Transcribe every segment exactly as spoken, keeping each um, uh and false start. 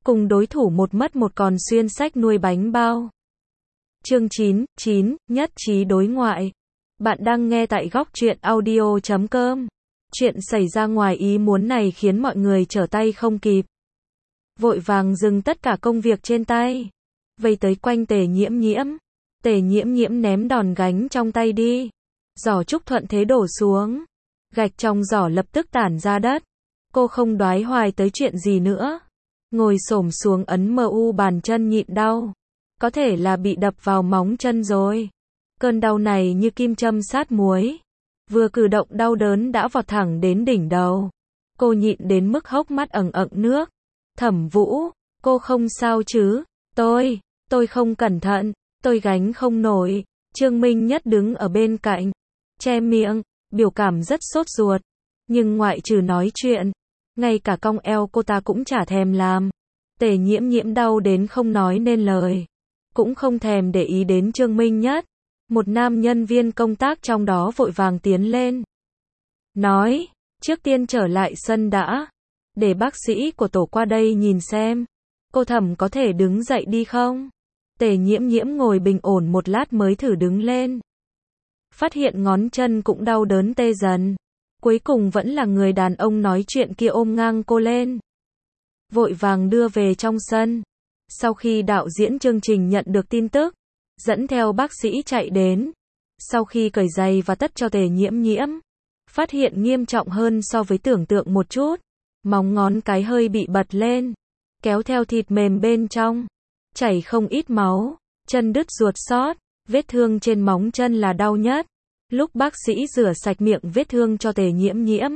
cùng đối thủ một mất một còn xuyên sách nuôi bánh bao. Chương chín, chín, nhất trí đối ngoại. Bạn đang nghe tại góc truyện audio chấm com. Chuyện xảy ra ngoài ý muốn này khiến mọi người trở tay không kịp. Vội vàng dừng tất cả công việc trên tay. Vây tới quanh Tề Nhiễm Nhiễm. Tề Nhiễm Nhiễm ném đòn gánh trong tay đi. Giỏ trúc thuận thế đổ xuống. Gạch trong giỏ lập tức tản ra đất. Cô không đoái hoài tới chuyện gì nữa. Ngồi xổm xuống ấn mờ u bàn chân nhịn đau. Có thể là bị đập vào móng chân rồi. Cơn đau này như kim châm sát muối. Vừa cử động đau đớn đã vọt thẳng đến đỉnh đầu. Cô nhịn đến mức hốc mắt ẩn ẩn nước. Thẩm Vũ, cô không sao chứ? Tôi, tôi không cẩn thận, tôi gánh không nổi. Trương Minh Nhất đứng ở bên cạnh, che miệng, biểu cảm rất sốt ruột. Nhưng ngoại trừ nói chuyện, ngay cả cong eo cô ta cũng chả thèm làm. Tề Nhiễm Nhiễm đau đến không nói nên lời. Cũng không thèm để ý đến Trương Minh Nhất. Một nam nhân viên công tác trong đó vội vàng tiến lên. Nói, trước tiên trở lại sân đã. Để bác sĩ của tổ qua đây nhìn xem. Cô Thẩm có thể đứng dậy đi không? Tề Nhiễm Nhiễm ngồi bình ổn một lát mới thử đứng lên. Phát hiện ngón chân cũng đau đớn tê dần. Cuối cùng vẫn là người đàn ông nói chuyện kia ôm ngang cô lên. Vội vàng đưa về trong sân. Sau khi đạo diễn chương trình nhận được tin tức, dẫn theo bác sĩ chạy đến. Sau khi cởi giày và tất cho Tề Nhiễm Nhiễm, phát hiện nghiêm trọng hơn so với tưởng tượng một chút. Móng ngón cái hơi bị bật lên, kéo theo thịt mềm bên trong, chảy không ít máu, chân đứt ruột xót, vết thương trên móng chân là đau nhất. Lúc bác sĩ rửa sạch miệng vết thương cho Tề Nhiễm Nhiễm,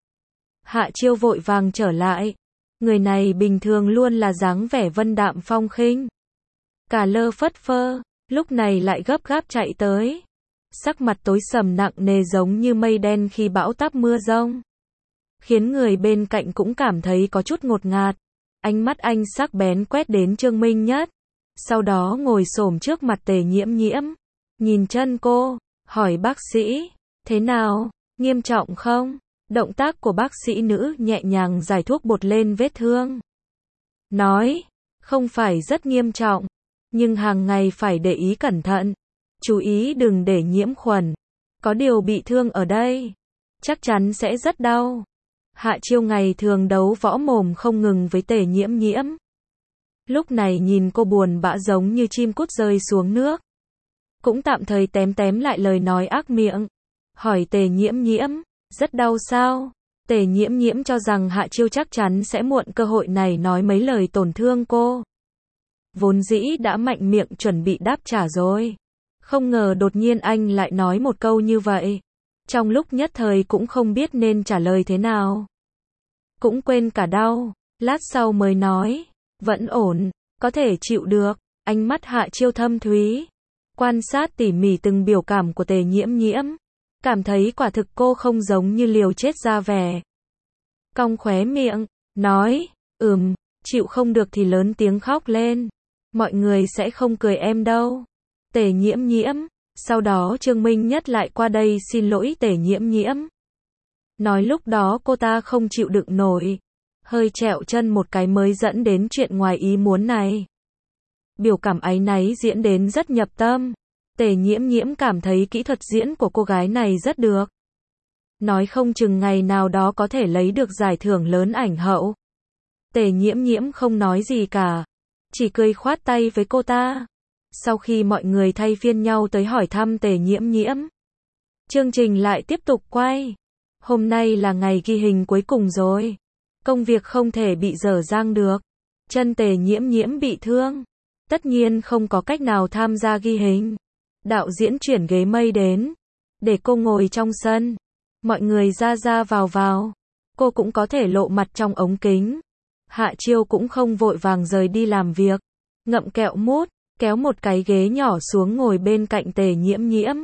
Hạ Chiêu vội vàng trở lại. Người này bình thường luôn là dáng vẻ vân đạm phong khinh, cả lơ phất phơ, lúc này lại gấp gáp chạy tới. Sắc mặt tối sầm nặng nề giống như mây đen khi bão táp mưa giông. Khiến người bên cạnh cũng cảm thấy có chút ngột ngạt. Ánh mắt anh sắc bén quét đến Trương Minh Nhất. Sau đó ngồi xổm trước mặt Tề Nhiễm Nhiễm. Nhìn chân cô, hỏi bác sĩ, thế nào, nghiêm trọng không? Động tác của bác sĩ nữ nhẹ nhàng rải thuốc bột lên vết thương. Nói, không phải rất nghiêm trọng, nhưng hàng ngày phải để ý cẩn thận. Chú ý đừng để nhiễm khuẩn. Có điều bị thương ở đây, chắc chắn sẽ rất đau. Hạ Chiêu ngày thường đấu võ mồm không ngừng với Tề Nhiễm Nhiễm. Lúc này nhìn cô buồn bã giống như chim cút rơi xuống nước. Cũng tạm thời tém tém lại lời nói ác miệng. Hỏi Tề Nhiễm Nhiễm, rất đau sao? Tề Nhiễm Nhiễm cho rằng Hạ Chiêu chắc chắn sẽ muộn cơ hội này nói mấy lời tổn thương cô. Vốn dĩ đã mạnh miệng chuẩn bị đáp trả rồi. Không ngờ đột nhiên anh lại nói một câu như vậy. Trong lúc nhất thời cũng không biết nên trả lời thế nào. Cũng quên cả đau, lát sau mới nói, vẫn ổn, có thể chịu được. Ánh mắt Hạ Chiêu thâm thúy, quan sát tỉ mỉ từng biểu cảm của Tề Nhiễm Nhiễm. Cảm thấy quả thực cô không giống như liều chết ra vẻ. Cong khóe miệng, nói, ừm, chịu không được thì lớn tiếng khóc lên. Mọi người sẽ không cười em đâu. Tề Nhiễm Nhiễm. Sau đó Trương Minh Nhất lại qua đây xin lỗi Tề Nhiễm Nhiễm. Nói lúc đó cô ta không chịu đựng nổi. Hơi trẹo chân một cái mới dẫn đến chuyện ngoài ý muốn này. Biểu cảm áy náy diễn đến rất nhập tâm. Tề Nhiễm Nhiễm cảm thấy kỹ thuật diễn của cô gái này rất được. Nói không chừng ngày nào đó có thể lấy được giải thưởng lớn ảnh hậu. Tề Nhiễm Nhiễm không nói gì cả. Chỉ cười khoát tay với cô ta. Sau khi mọi người thay phiên nhau tới hỏi thăm Tề Nhiễm Nhiễm, chương trình lại tiếp tục quay. Hôm nay là ngày ghi hình cuối cùng rồi. Công việc không thể bị dở dang được. Chân Tề Nhiễm Nhiễm bị thương. Tất nhiên không có cách nào tham gia ghi hình. Đạo diễn chuyển ghế mây đến. Để cô ngồi trong sân. Mọi người ra ra vào vào. Cô cũng có thể lộ mặt trong ống kính. Hạ Chiêu cũng không vội vàng rời đi làm việc. Ngậm kẹo mút. Kéo một cái ghế nhỏ xuống ngồi bên cạnh Tề Nhiễm Nhiễm.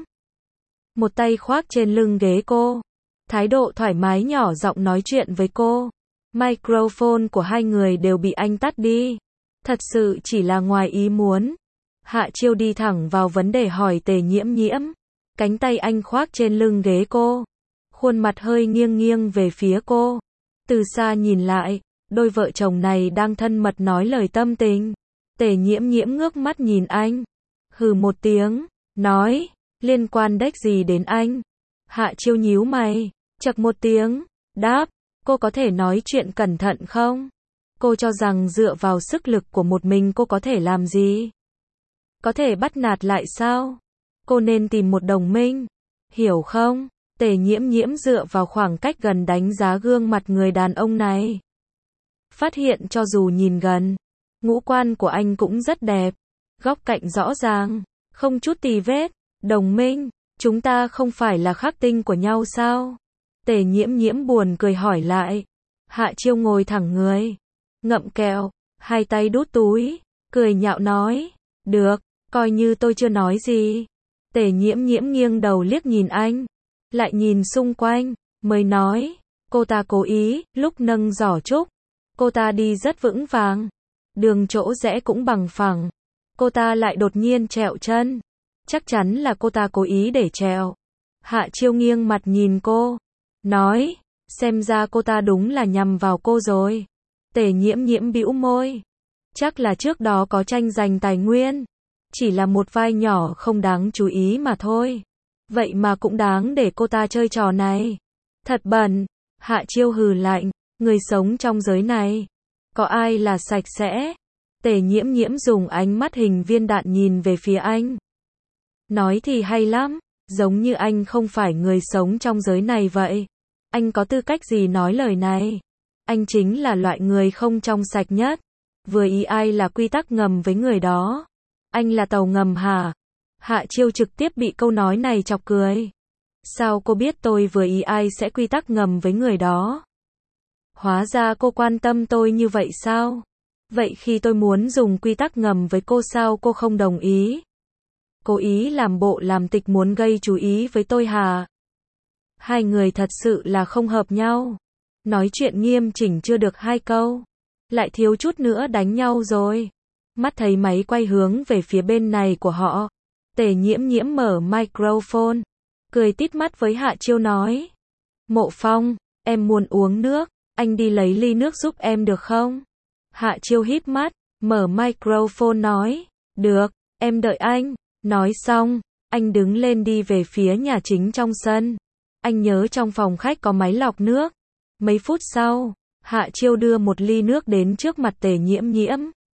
Một tay khoác trên lưng ghế cô. Thái độ thoải mái nhỏ giọng nói chuyện với cô. Microphone của hai người đều bị anh tắt đi. Thật sự chỉ là ngoài ý muốn. Hạ Chiêu đi thẳng vào vấn đề hỏi Tề Nhiễm Nhiễm. Cánh tay anh khoác trên lưng ghế cô. Khuôn mặt hơi nghiêng nghiêng về phía cô. Từ xa nhìn lại, Đôi vợ chồng này đang thân mật nói lời tâm tình. Tề Nhiễm Nhiễm ngước mắt nhìn anh. Hừ một tiếng, nói, liên quan đếch gì đến anh. Hạ Chiêu nhíu mày, chậc một tiếng, đáp, cô có thể nói chuyện cẩn thận không? Cô cho rằng dựa vào sức lực của một mình cô có thể làm gì? Có thể bắt nạt lại sao? Cô nên tìm một đồng minh, hiểu không? Tề Nhiễm Nhiễm dựa vào khoảng cách gần đánh giá gương mặt người đàn ông này. Phát hiện cho dù nhìn gần, ngũ quan của anh cũng rất đẹp, góc cạnh rõ ràng, không chút tì vết. Đồng minh, chúng ta không phải là khắc tinh của nhau sao? Tề Nhiễm Nhiễm buồn cười hỏi lại. Hạ Chiêu ngồi thẳng người, ngậm kẹo, hai tay đút túi, cười nhạo nói, được, coi như tôi chưa nói gì. Tề Nhiễm Nhiễm nghiêng đầu liếc nhìn anh, lại nhìn xung quanh, mới nói, cô ta cố ý, lúc nâng giỏ trúc, cô ta đi rất vững vàng, đường chỗ rẽ cũng bằng phẳng, cô ta lại đột nhiên trẹo chân, chắc chắn là cô ta cố ý để trẹo. Hạ Chiêu nghiêng mặt nhìn cô, nói, xem ra cô ta đúng là nhằm vào cô rồi. Tề Nhiễm Nhiễm bĩu môi, chắc là trước đó có tranh giành tài nguyên, chỉ là một vai nhỏ không đáng chú ý mà thôi. Vậy mà cũng đáng để cô ta chơi trò này. Thật bẩn. Hạ Chiêu hừ lạnh, người sống trong giới này, có ai là sạch sẽ? Tề Nhiễm Nhiễm dùng ánh mắt hình viên đạn nhìn về phía anh. Nói thì hay lắm, giống như anh không phải người sống trong giới này vậy. Anh có tư cách gì nói lời này? Anh chính là loại người không trong sạch nhất. Vừa ý ai là quy tắc ngầm với người đó. Anh là tàu ngầm hả? Hạ Chiêu trực tiếp bị câu nói này chọc cười. Sao cô biết tôi vừa ý ai sẽ quy tắc ngầm với người đó? Hóa ra cô quan tâm tôi như vậy sao? Vậy khi tôi muốn dùng quy tắc ngầm với cô sao cô không đồng ý? Cố ý làm bộ làm tịch muốn gây chú ý với tôi hả? Hai người thật sự là không hợp nhau. Nói chuyện nghiêm chỉnh chưa được hai câu, lại thiếu chút nữa đánh nhau rồi. Mắt thấy máy quay hướng về phía bên này của họ. Tề Nhiễm Nhiễm mở microphone, cười tít mắt với Hạ Chiêu nói. Mộ Phong, em muốn uống nước, anh đi lấy ly nước giúp em được không? Hạ Chiêu híp mắt, mở microphone nói. Được, em đợi anh. Nói xong, anh đứng lên đi về phía nhà chính trong sân. Anh nhớ trong phòng khách có máy lọc nước. Mấy phút sau, Hạ Chiêu đưa một ly nước đến trước mặt Tề Nhiễm Nhiễm.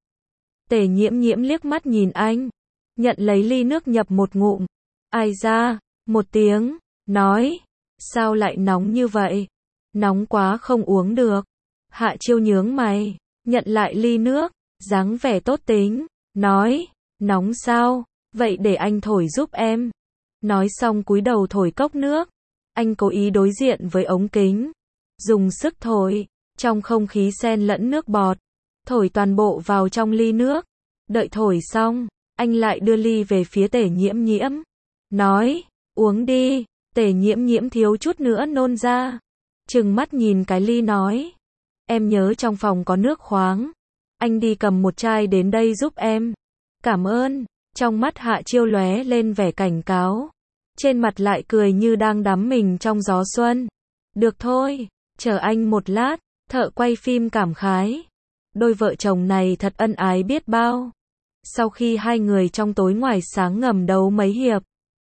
Tề Nhiễm Nhiễm liếc mắt nhìn anh, nhận lấy ly nước nhập một ngụm. Ai ra, một tiếng, nói, sao lại nóng như vậy? Nóng quá không uống được. Hạ Chiêu nhướng mày, nhận lại ly nước, dáng vẻ tốt tính, nói, nóng sao? Vậy để anh thổi giúp em. Nói xong cúi đầu thổi cốc nước. Anh cố ý đối diện với ống kính, dùng sức thổi, trong không khí xen lẫn nước bọt, thổi toàn bộ vào trong ly nước. Đợi thổi xong, anh lại đưa ly về phía Tề Nhiễm Nhiễm, nói, uống đi. Tề Nhiễm Nhiễm thiếu chút nữa nôn ra, trừng mắt nhìn cái ly nói, em nhớ trong phòng có nước khoáng, anh đi cầm một chai đến đây giúp em. Cảm ơn. Trong mắt Hạ Chiêu lóe lên vẻ cảnh cáo, trên mặt lại cười như đang đắm mình trong gió xuân. Được thôi, chờ anh một lát. Thợ quay phim cảm khái, đôi vợ chồng này thật ân ái biết bao. Sau khi hai người trong tối ngoài sáng ngầm đấu mấy hiệp,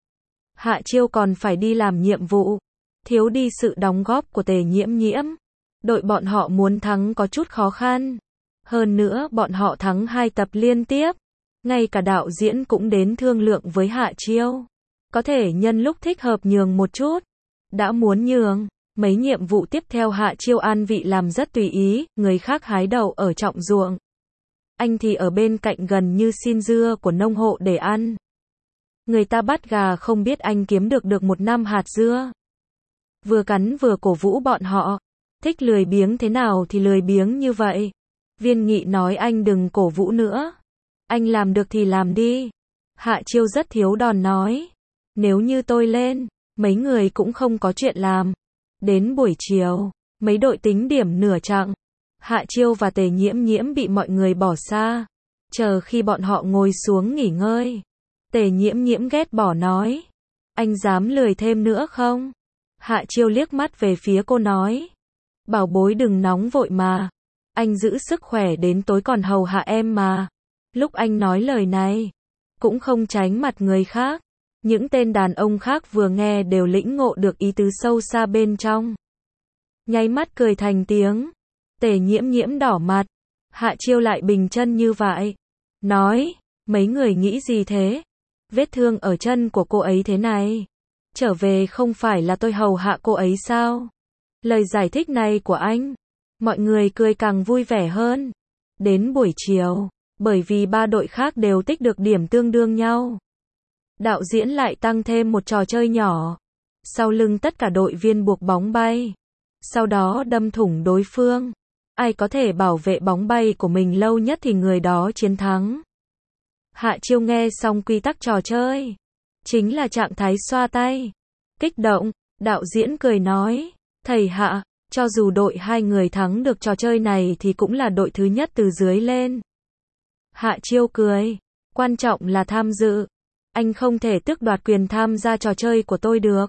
Hạ Chiêu còn phải đi làm nhiệm vụ, thiếu đi sự đóng góp của Tề Nhiễm Nhiễm. Đội bọn họ muốn thắng có chút khó khăn. Hơn nữa bọn họ thắng hai tập liên tiếp. Ngay cả đạo diễn cũng đến thương lượng với Hạ Chiêu. Có thể nhân lúc thích hợp nhường một chút. Đã muốn nhường, mấy nhiệm vụ tiếp theo Hạ Chiêu an vị làm rất tùy ý, người khác hái đậu ở trọng ruộng. Anh thì ở bên cạnh gần như xin dưa của nông hộ để ăn. Người ta bắt gà không biết anh kiếm được được một năm hạt dưa. Vừa cắn vừa cổ vũ bọn họ. Thích lười biếng thế nào thì lười biếng như vậy. Viên Nghị nói anh đừng cổ vũ nữa. Anh làm được thì làm đi. Hạ Chiêu rất thiếu đòn nói. Nếu như tôi lên, mấy người cũng không có chuyện làm. Đến buổi chiều, mấy đội tính điểm nửa chặng. Hạ Chiêu và Tề Nhiễm Nhiễm bị mọi người bỏ xa. Chờ khi bọn họ ngồi xuống nghỉ ngơi, Tề Nhiễm Nhiễm ghét bỏ nói. Anh dám lười thêm nữa không? Hạ Chiêu liếc mắt về phía cô nói. Bảo bối đừng nóng vội mà. anh giữ sức khỏe đến tối còn hầu hạ em mà. Lúc anh nói lời này, cũng không tránh mặt người khác. Những tên đàn ông khác vừa nghe đều lĩnh ngộ được ý tứ sâu xa bên trong. Nháy mắt cười thành tiếng. Tề Nhiễm Nhiễm đỏ mặt. Hạ Chiêu lại bình chân như vậy. Nói, mấy người nghĩ gì thế? Vết thương ở chân của cô ấy thế này. Trở về không phải là tôi hầu hạ cô ấy sao? Lời giải thích này của anh, mọi người cười càng vui vẻ hơn. Đến buổi chiều, bởi vì ba đội khác đều tích được điểm tương đương nhau, đạo diễn lại tăng thêm một trò chơi nhỏ. Sau lưng tất cả đội viên buộc bóng bay, sau đó đâm thủng đối phương. Ai có thể bảo vệ bóng bay của mình lâu nhất thì người đó chiến thắng. Hạ Chiêu nghe xong quy tắc trò chơi, chính là trạng thái xoa tay. Kích động, đạo diễn cười nói, thầy Hạ, cho dù đội hai người thắng được trò chơi này thì cũng là đội thứ nhất từ dưới lên. Hạ Chiêu cười, quan trọng là tham dự. Anh không thể tước đoạt quyền tham gia trò chơi của tôi được.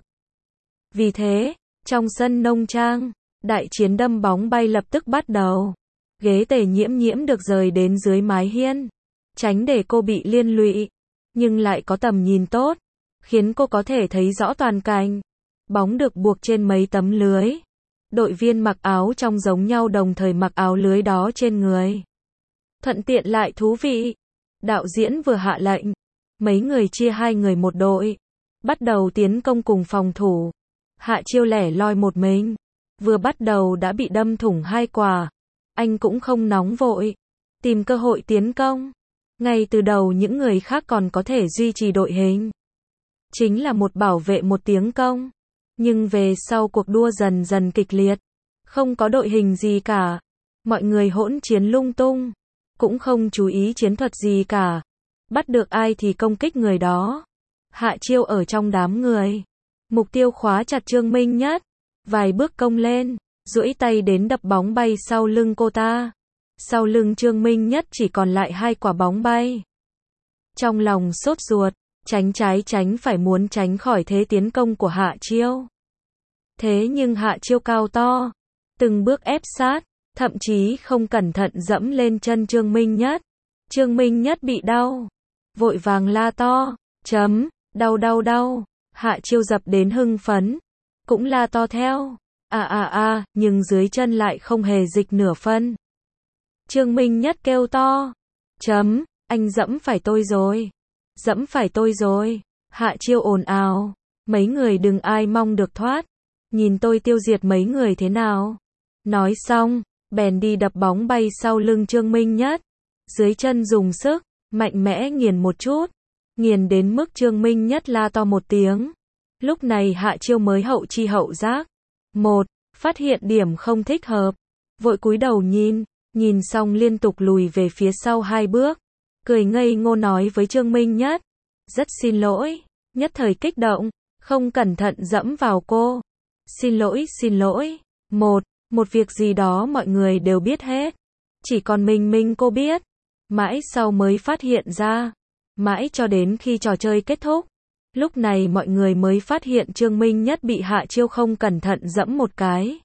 Vì thế, trong sân nông trang, đại chiến đâm bóng bay lập tức bắt đầu. Ghế Tề Nhiễm Nhiễm được rời đến dưới mái hiên, tránh để cô bị liên lụy, nhưng lại có tầm nhìn tốt, khiến cô có thể thấy rõ toàn cảnh. Bóng được buộc trên mấy tấm lưới. Đội viên mặc áo trong giống nhau đồng thời mặc áo lưới đó trên người. Thuận tiện lại thú vị. Đạo diễn vừa hạ lệnh, mấy người chia hai người một đội, bắt đầu tiến công cùng phòng thủ. Hạ Chiêu lẻ loi một mình, vừa bắt đầu đã bị đâm thủng hai quả. Anh cũng không nóng vội, tìm cơ hội tiến công. Ngay từ đầu những người khác còn có thể duy trì đội hình, chính là một bảo vệ một tiến công. Nhưng về sau cuộc đua dần dần kịch liệt, không có đội hình gì cả. Mọi người hỗn chiến lung tung, cũng không chú ý chiến thuật gì cả. Bắt được ai thì công kích người đó. Hạ Chiêu ở trong đám người, mục tiêu khóa chặt Trương Minh Nhất. Vài bước công lên, duỗi tay đến đập bóng bay sau lưng cô ta. Sau lưng Trương Minh Nhất chỉ còn lại hai quả bóng bay. Trong lòng sốt ruột, tránh trái tránh phải muốn tránh khỏi thế tiến công của Hạ Chiêu. Thế nhưng Hạ Chiêu cao to, từng bước ép sát, thậm chí không cẩn thận dẫm lên chân Trương Minh Nhất. Trương Minh Nhất bị đau, vội vàng la to, chấm, đau đau đau. Hạ Chiêu dập đến hưng phấn, cũng la to theo, à à à, nhưng dưới chân lại không hề dịch nửa phân. Trương Minh Nhất kêu to, chấm, anh dẫm phải tôi rồi, dẫm phải tôi rồi. Hạ Chiêu ồn ào, mấy người đừng ai mong được thoát, nhìn tôi tiêu diệt mấy người thế nào. Nói xong, bèn đi đập bóng bay sau lưng Trương Minh Nhất, dưới chân dùng sức, mạnh mẽ nghiền một chút, nghiền đến mức Trương Minh Nhất la to một tiếng. Lúc này Hạ Chiêu mới hậu chi hậu giác. Một, phát hiện điểm không thích hợp, vội cúi đầu nhìn, nhìn xong liên tục lùi về phía sau hai bước, cười ngây ngô nói với Trương Minh Nhất, rất xin lỗi, nhất thời kích động, không cẩn thận dẫm vào cô. Xin lỗi, xin lỗi. Một, một việc gì đó mọi người đều biết hết, chỉ còn mình mình cô biết. Mãi sau mới phát hiện ra, mãi cho đến khi trò chơi kết thúc, lúc này mọi người mới phát hiện Trương Minh Nhất bị Hạ Chiêu không cẩn thận dẫm một cái,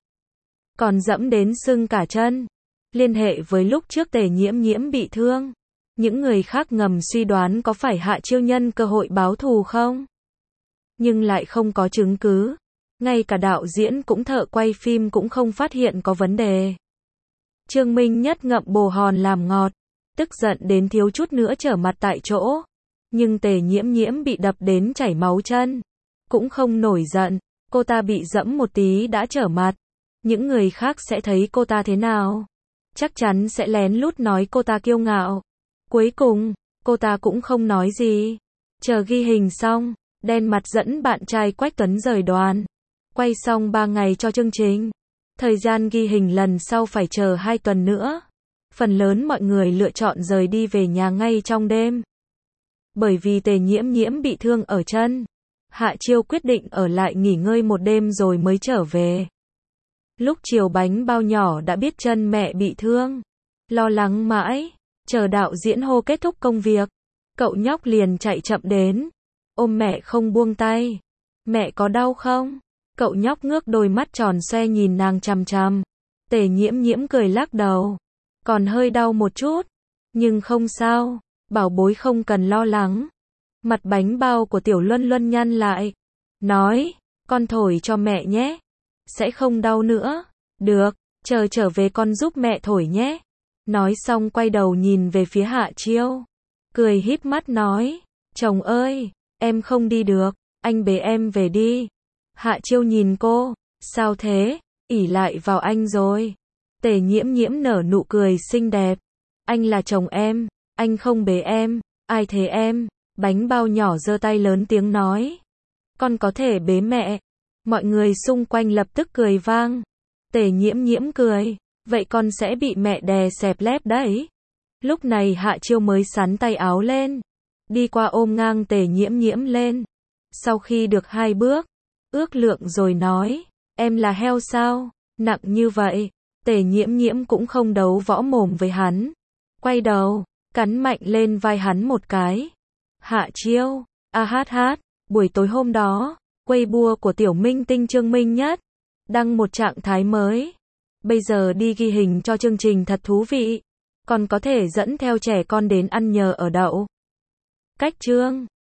còn dẫm đến sưng cả chân. Liên hệ với lúc trước Tề Nhiễm Nhiễm bị thương, những người khác ngầm suy đoán có phải Hạ Chiêu nhân cơ hội báo thù không? Nhưng lại không có chứng cứ. Ngay cả đạo diễn cũng thợ quay phim cũng không phát hiện có vấn đề. Trương Minh Nhất ngậm bồ hòn làm ngọt, tức giận đến thiếu chút nữa trở mặt tại chỗ. Nhưng Tề Nhiễm Nhiễm bị đập đến chảy máu chân, cũng không nổi giận. Cô ta bị dẫm một tí đã trở mặt, những người khác sẽ thấy cô ta thế nào? Chắc chắn sẽ lén lút nói cô ta kiêu ngạo. Cuối cùng, cô ta cũng không nói gì. Chờ ghi hình xong, đen mặt dẫn bạn trai Quách Tuấn rời đoàn. Quay xong ba ngày cho chương trình. Thời gian ghi hình lần sau phải chờ hai tuần nữa. Phần lớn mọi người lựa chọn rời đi về nhà ngay trong đêm. Bởi vì Tề Nhiễm Nhiễm bị thương ở chân, Hạ Chiêu quyết định ở lại nghỉ ngơi một đêm rồi mới trở về. Lúc chiều bánh bao nhỏ đã biết chân mẹ bị thương, lo lắng mãi, chờ đạo diễn hô kết thúc công việc, cậu nhóc liền chạy chậm đến, ôm mẹ không buông tay. Mẹ có đau không? Cậu nhóc ngước đôi mắt tròn xoe nhìn nàng chằm chằm. Tề Nhiễm Nhiễm cười lắc đầu, còn hơi đau một chút, nhưng không sao, bảo bối không cần lo lắng. Mặt bánh bao của Tiểu Luân Luân nhăn lại, nói, con thổi cho mẹ nhé, sẽ không đau nữa. Được, chờ trở về con giúp mẹ thổi nhé. Nói xong quay đầu nhìn về phía Hạ Chiêu, cười híp mắt nói, chồng ơi, em không đi được, anh bế em về đi. Hạ Chiêu nhìn cô, sao thế, ỷ lại vào anh rồi. Tề Nhiễm Nhiễm nở nụ cười xinh đẹp, anh là chồng em, anh không bế em, ai thế em? Bánh bao nhỏ giơ tay lớn tiếng nói, con có thể bế mẹ. Mọi người xung quanh lập tức cười vang. Tề Nhiễm Nhiễm cười, vậy con sẽ bị mẹ đè xẹp lép đấy. Lúc này Hạ Chiêu mới xắn tay áo lên, đi qua ôm ngang Tề Nhiễm Nhiễm lên. Sau khi được hai bước, ước lượng rồi nói, em là heo sao, nặng như vậy. Tề Nhiễm Nhiễm cũng không đấu võ mồm với hắn, quay đầu, cắn mạnh lên vai hắn một cái. Hạ Chiêu, a hát hát, buổi tối hôm đó, Weibo của tiểu minh tinh Trương Minh Nhất đăng một trạng thái mới. Bây giờ đi ghi hình cho chương trình thật thú vị, còn có thể dẫn theo trẻ con đến ăn nhờ ở đậu. Cách chương